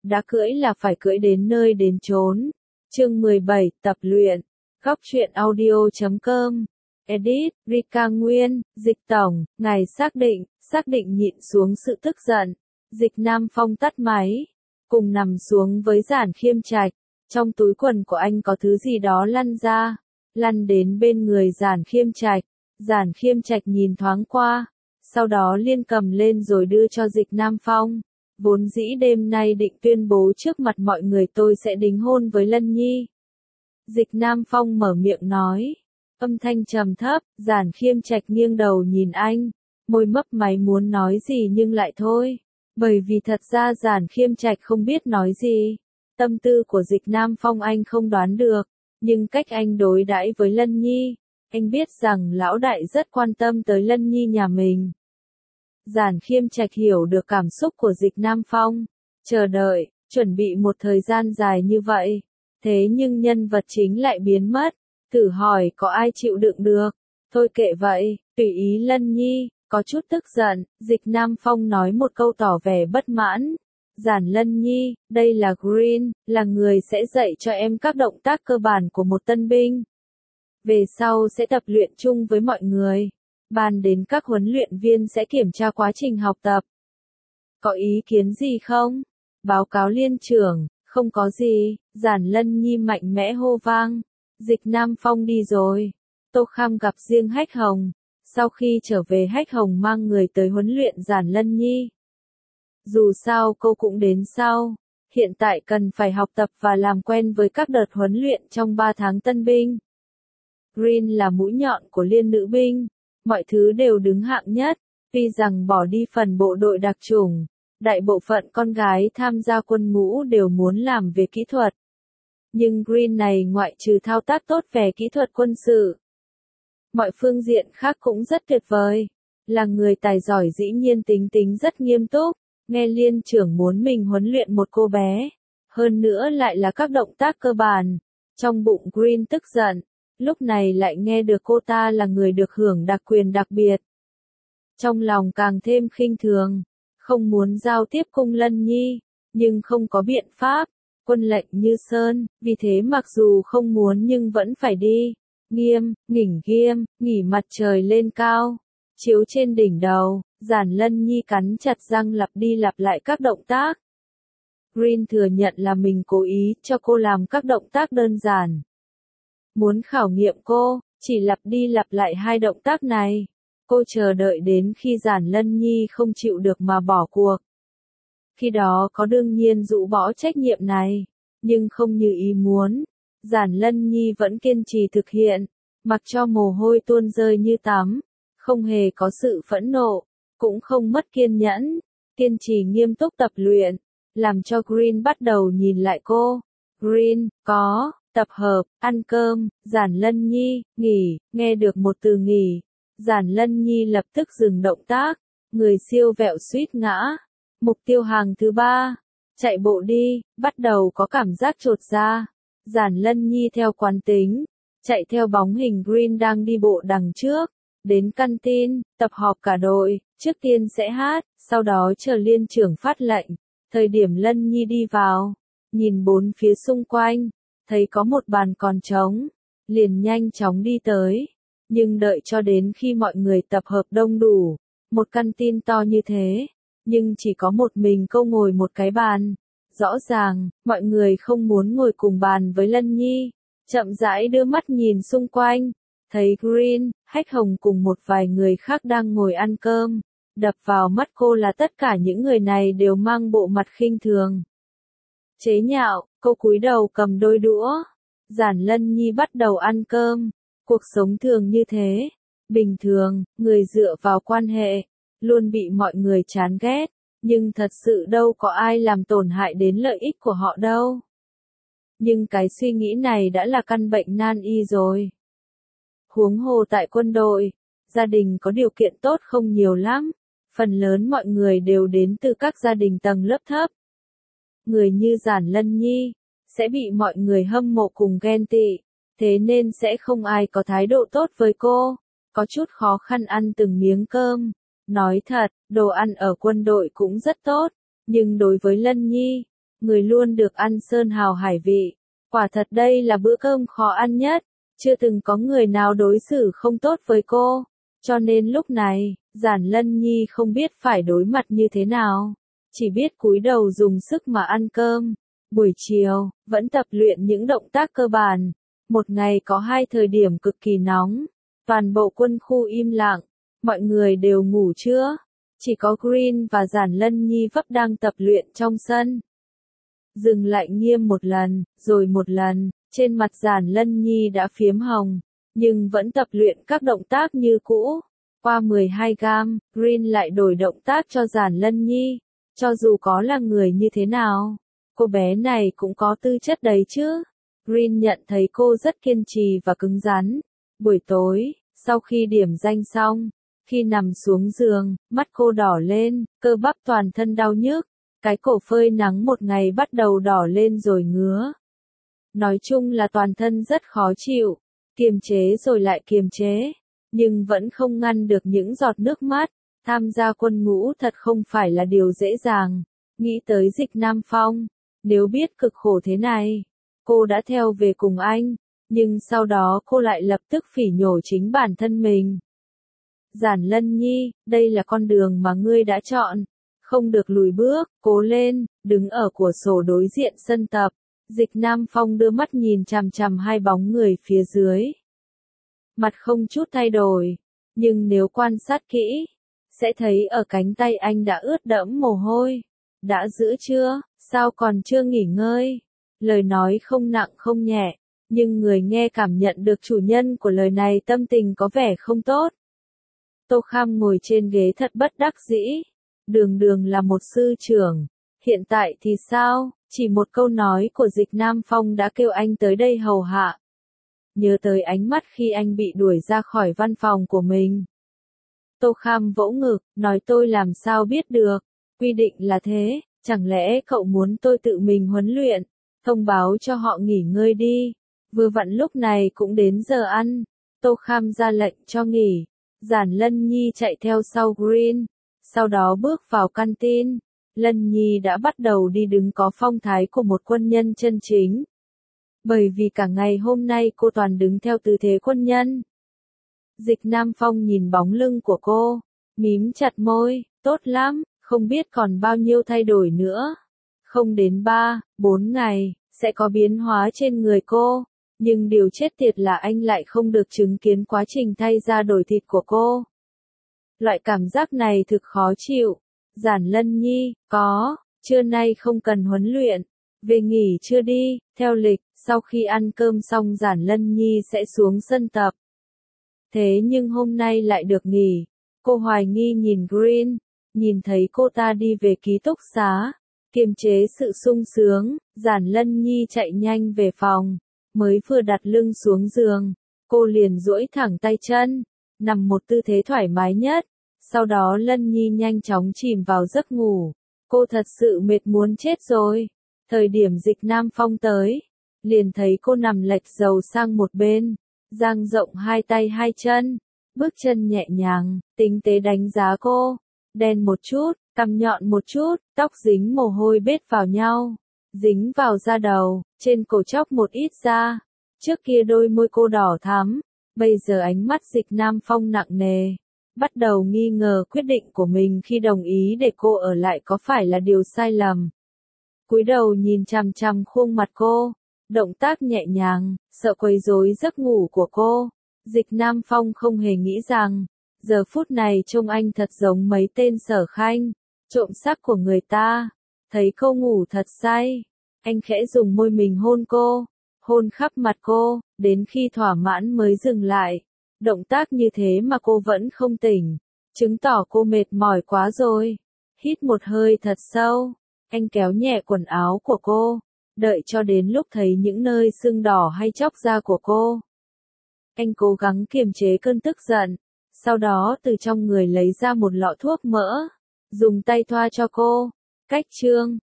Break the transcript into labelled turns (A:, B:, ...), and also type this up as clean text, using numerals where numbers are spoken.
A: đã cưỡi là phải cưỡi đến nơi đến chốn. Chương 17, tập luyện. Góc truyện audio.com. Edit, Rika Nguyên, Dịch Tổng, ngài xác định nhịn xuống sự tức giận. Dịch Nam Phong tắt máy, cùng nằm xuống với Giản Khiêm Trạch. Trong túi quần của anh có thứ gì đó lăn đến bên người Giản Khiêm Trạch. Giản Khiêm Trạch nhìn thoáng qua, sau đó liên cầm lên rồi đưa cho Dịch Nam Phong. Vốn dĩ đêm nay định tuyên bố trước mặt mọi người tôi sẽ đính hôn với Lân Nhi. Dịch Nam Phong mở miệng nói, âm thanh trầm thấp. Giản Khiêm Trạch nghiêng đầu nhìn anh, môi mấp máy muốn nói gì nhưng lại thôi, bởi vì thật ra Giản Khiêm Trạch không biết nói gì. Tâm tư của Dịch Nam Phong anh không đoán được, nhưng cách anh đối đãi với Lân Nhi, anh biết rằng lão đại rất quan tâm tới Lân Nhi nhà mình. Giản Khiêm Trạch hiểu được cảm xúc của Dịch Nam Phong, chờ đợi, chuẩn bị một thời gian dài như vậy, thế nhưng nhân vật chính lại biến mất, thử hỏi có ai chịu đựng được. Thôi kệ vậy, tùy ý Lân Nhi. Có chút tức giận, Dịch Nam Phong nói một câu tỏ vẻ bất mãn. Giản Lân Nhi, đây là Green, là người sẽ dạy cho em các động tác cơ bản của một tân binh. Về sau sẽ tập luyện chung với mọi người. Bàn đến các huấn luyện viên sẽ kiểm tra quá trình học tập. Có ý kiến gì không? Báo cáo liên trưởng, không có gì. Giản Lân Nhi mạnh mẽ hô vang. Dịch Nam Phong đi rồi. Tô Kham gặp riêng Hách Hồng. Sau khi trở về Hách Hồng mang người tới huấn luyện Giản Lân Nhi. Dù sao cô cũng đến sau. Hiện tại cần phải học tập và làm quen với các đợt huấn luyện trong 3 tháng tân binh. Green là mũi nhọn của liên nữ binh. Mọi thứ đều đứng hạng nhất. Tuy rằng bỏ đi phần bộ đội đặc chủng, đại bộ phận con gái tham gia quân ngũ đều muốn làm về kỹ thuật. Nhưng Green này ngoại trừ thao tác tốt về kỹ thuật quân sự, mọi phương diện khác cũng rất tuyệt vời. Là người tài giỏi dĩ nhiên tính rất nghiêm túc. Nghe liên trưởng muốn mình huấn luyện một cô bé. Hơn nữa lại là các động tác cơ bản. Trong bụng Green tức giận. Lúc này lại nghe được cô ta là người được hưởng đặc quyền đặc biệt. Trong lòng càng thêm khinh thường. Không muốn giao tiếp cùng Lân Nhi. Nhưng không có biện pháp. Quân lệnh như sơn. Vì thế mặc dù không muốn nhưng vẫn phải đi. Nghỉ mặt trời lên cao, chiếu trên đỉnh đầu. Giản Lân Nhi cắn chặt răng lặp đi lặp lại các động tác. Green thừa nhận là mình cố ý cho cô làm các động tác đơn giản. Muốn khảo nghiệm cô, chỉ lặp đi lặp lại 2 động tác này. Cô chờ đợi đến khi Giản Lân Nhi không chịu được mà bỏ cuộc. Khi đó có đương nhiên rũ bỏ trách nhiệm này, nhưng không như ý muốn. Giản Lân Nhi vẫn kiên trì thực hiện, mặc cho mồ hôi tuôn rơi như tắm, không hề có sự phẫn nộ, cũng không mất kiên nhẫn, kiên trì nghiêm túc tập luyện, làm cho Green bắt đầu nhìn lại cô. Green, có, tập hợp, ăn cơm. Giản Lân Nhi, nghỉ. Nghe được một từ nghỉ, Giản Lân Nhi lập tức dừng động tác, người siêu vẹo suýt ngã. Mục tiêu hàng thứ 3, chạy bộ đi, bắt đầu có cảm giác chột ra. Giản Lân Nhi theo quán tính, chạy theo bóng hình Green đang đi bộ đằng trước, đến căn tin, tập họp cả đội, trước tiên sẽ hát, sau đó chờ liên trưởng phát lệnh. Thời điểm Lân Nhi đi vào, nhìn bốn phía xung quanh, thấy có một bàn còn trống, liền nhanh chóng đi tới. Nhưng đợi cho đến khi mọi người tập hợp đông đủ, một căn tin to như thế, nhưng chỉ có một mình cô ngồi một cái bàn. Rõ ràng, mọi người không muốn ngồi cùng bàn với Lân Nhi. Chậm rãi đưa mắt nhìn xung quanh, thấy Green, Hách Hồng cùng một vài người khác đang ngồi ăn cơm. Đập vào mắt cô là tất cả những người này đều mang bộ mặt khinh thường. Chế nhạo, cô cúi đầu cầm đôi đũa. Giản Lân Nhi bắt đầu ăn cơm. Cuộc sống thường như thế. Bình thường, người dựa vào quan hệ, luôn bị mọi người chán ghét. Nhưng thật sự đâu có ai làm tổn hại đến lợi ích của họ đâu. Nhưng cái suy nghĩ này đã là căn bệnh nan y rồi. Huống hồ tại quân đội, gia đình có điều kiện tốt không nhiều lắm. Phần lớn mọi người đều đến từ các gia đình tầng lớp thấp. Người như Giản Lân Nhi, sẽ bị mọi người hâm mộ cùng ghen tị. Thế nên sẽ không ai có thái độ tốt với cô. Có chút khó khăn ăn từng miếng cơm. Nói thật, đồ ăn ở quân đội cũng rất tốt. Nhưng đối với Lân Nhi, người luôn được ăn sơn hào hải vị. Quả thật đây là bữa cơm khó ăn nhất, chưa từng có người nào đối xử không tốt với cô. Cho nên lúc này, Giản Lân Nhi không biết phải đối mặt như thế nào, chỉ biết cúi đầu dùng sức mà ăn cơm. Buổi chiều, vẫn tập luyện những động tác cơ bản. Một ngày có 2 thời điểm cực kỳ nóng. Toàn bộ quân khu im lặng, mọi người đều ngủ trưa. Chỉ có Green và Giản Lân Nhi vấp đang tập luyện trong sân. Dừng lại nghiêm một lần, rồi một lần, trên mặt Giản Lân Nhi đã phiếm hồng, nhưng vẫn tập luyện các động tác như cũ. Qua 12 gam, Green lại đổi động tác cho Giản Lân Nhi. Cho dù có là người như thế nào, cô bé này cũng có tư chất đấy chứ. Green nhận thấy cô rất kiên trì và cứng rắn. Buổi tối, sau khi điểm danh xong, khi nằm xuống giường, mắt cô đỏ lên, cơ bắp toàn thân đau nhức. Cái cổ phơi nắng một ngày bắt đầu đỏ lên rồi ngứa. Nói chung là toàn thân rất khó chịu, kiềm chế rồi lại kiềm chế, nhưng vẫn không ngăn được những giọt nước mắt. Tham gia quân ngũ thật không phải là điều dễ dàng. Nghĩ tới Dịch Nam Phong, nếu biết cực khổ thế này, cô đã theo về cùng anh, nhưng sau đó cô lại lập tức phỉ nhổ chính bản thân mình. Giản Lân Nhi, đây là con đường mà ngươi đã chọn. Không được lùi bước, cố lên, đứng ở cửa sổ đối diện sân tập. Dịch Nam Phong đưa mắt nhìn chằm chằm hai bóng người phía dưới. Mặt không chút thay đổi, nhưng nếu quan sát kỹ, sẽ thấy ở cánh tay anh đã ướt đẫm mồ hôi. Đã giữ chưa, sao còn chưa nghỉ ngơi? Lời nói không nặng không nhẹ, nhưng người nghe cảm nhận được chủ nhân của lời này tâm tình có vẻ không tốt. Tô Kham ngồi trên ghế thật bất đắc dĩ. Đường đường là một sư trưởng. Hiện tại thì sao? Chỉ một câu nói của Dịch Nam Phong đã kêu anh tới đây hầu hạ. Nhớ tới ánh mắt khi anh bị đuổi ra khỏi văn phòng của mình. Tô Kham vỗ ngực, nói tôi làm sao biết được. Quy định là thế, chẳng lẽ cậu muốn tôi tự mình huấn luyện, thông báo cho họ nghỉ ngơi đi. Vừa vặn lúc này cũng đến giờ ăn. Tô Kham ra lệnh cho nghỉ. Giản Lân Nhi chạy theo sau Green. Sau đó bước vào canteen. Lân Nhi đã bắt đầu đi đứng có phong thái của một quân nhân chân chính. Bởi vì cả ngày hôm nay cô toàn đứng theo tư thế quân nhân. Dịch Nam Phong nhìn bóng lưng của cô, mím chặt môi, tốt lắm, không biết còn bao nhiêu thay đổi nữa. Không đến 3, 4 ngày, sẽ có biến hóa trên người cô. Nhưng điều chết tiệt là anh lại không được chứng kiến quá trình thay da đổi thịt của cô. Loại cảm giác này thực khó chịu. Giản Lân Nhi, trưa nay không cần huấn luyện. Về nghỉ trưa đi, theo lịch, sau khi ăn cơm xong Giản Lân Nhi sẽ xuống sân tập. Thế nhưng hôm nay lại được nghỉ. Cô hoài nghi nhìn Green, nhìn thấy cô ta đi về ký túc xá. Kiềm chế sự sung sướng, Giản Lân Nhi chạy nhanh về phòng. Mới vừa đặt lưng xuống giường, cô liền duỗi thẳng tay chân, nằm một tư thế thoải mái nhất. Sau đó Lân Nhi nhanh chóng chìm vào giấc ngủ. Cô thật sự mệt muốn chết rồi. Thời điểm Dịch Nam Phong tới, liền thấy cô nằm lệch đầu sang một bên, dang rộng hai tay hai chân, bước chân nhẹ nhàng, tinh tế đánh giá cô. Đen một chút, cằm nhọn một chút, tóc dính mồ hôi bết vào nhau, dính vào da đầu, trên cổ chóc một ít da. Trước kia đôi môi cô đỏ thắm, bây giờ ánh mắt Dịch Nam Phong nặng nề, bắt đầu nghi ngờ quyết định của mình khi đồng ý để cô ở lại có phải là điều sai lầm. Cúi đầu nhìn chằm chằm khuôn mặt cô, động tác nhẹ nhàng, sợ quấy rối giấc ngủ của cô. Dịch Nam Phong không hề nghĩ rằng, giờ phút này trông anh thật giống mấy tên Sở Khanh, trộm sắc của người ta. Thấy cô ngủ thật say, anh khẽ dùng môi mình hôn cô, hôn khắp mặt cô, đến khi thỏa mãn mới dừng lại. Động tác như thế mà cô vẫn không tỉnh, chứng tỏ cô mệt mỏi quá rồi. Hít một hơi thật sâu, anh kéo nhẹ quần áo của cô, đợi cho đến lúc thấy những nơi sưng đỏ hay chóc da của cô. Anh cố gắng kiềm chế cơn tức giận, sau đó từ trong người lấy ra một lọ thuốc mỡ, dùng tay thoa cho cô. Cách chương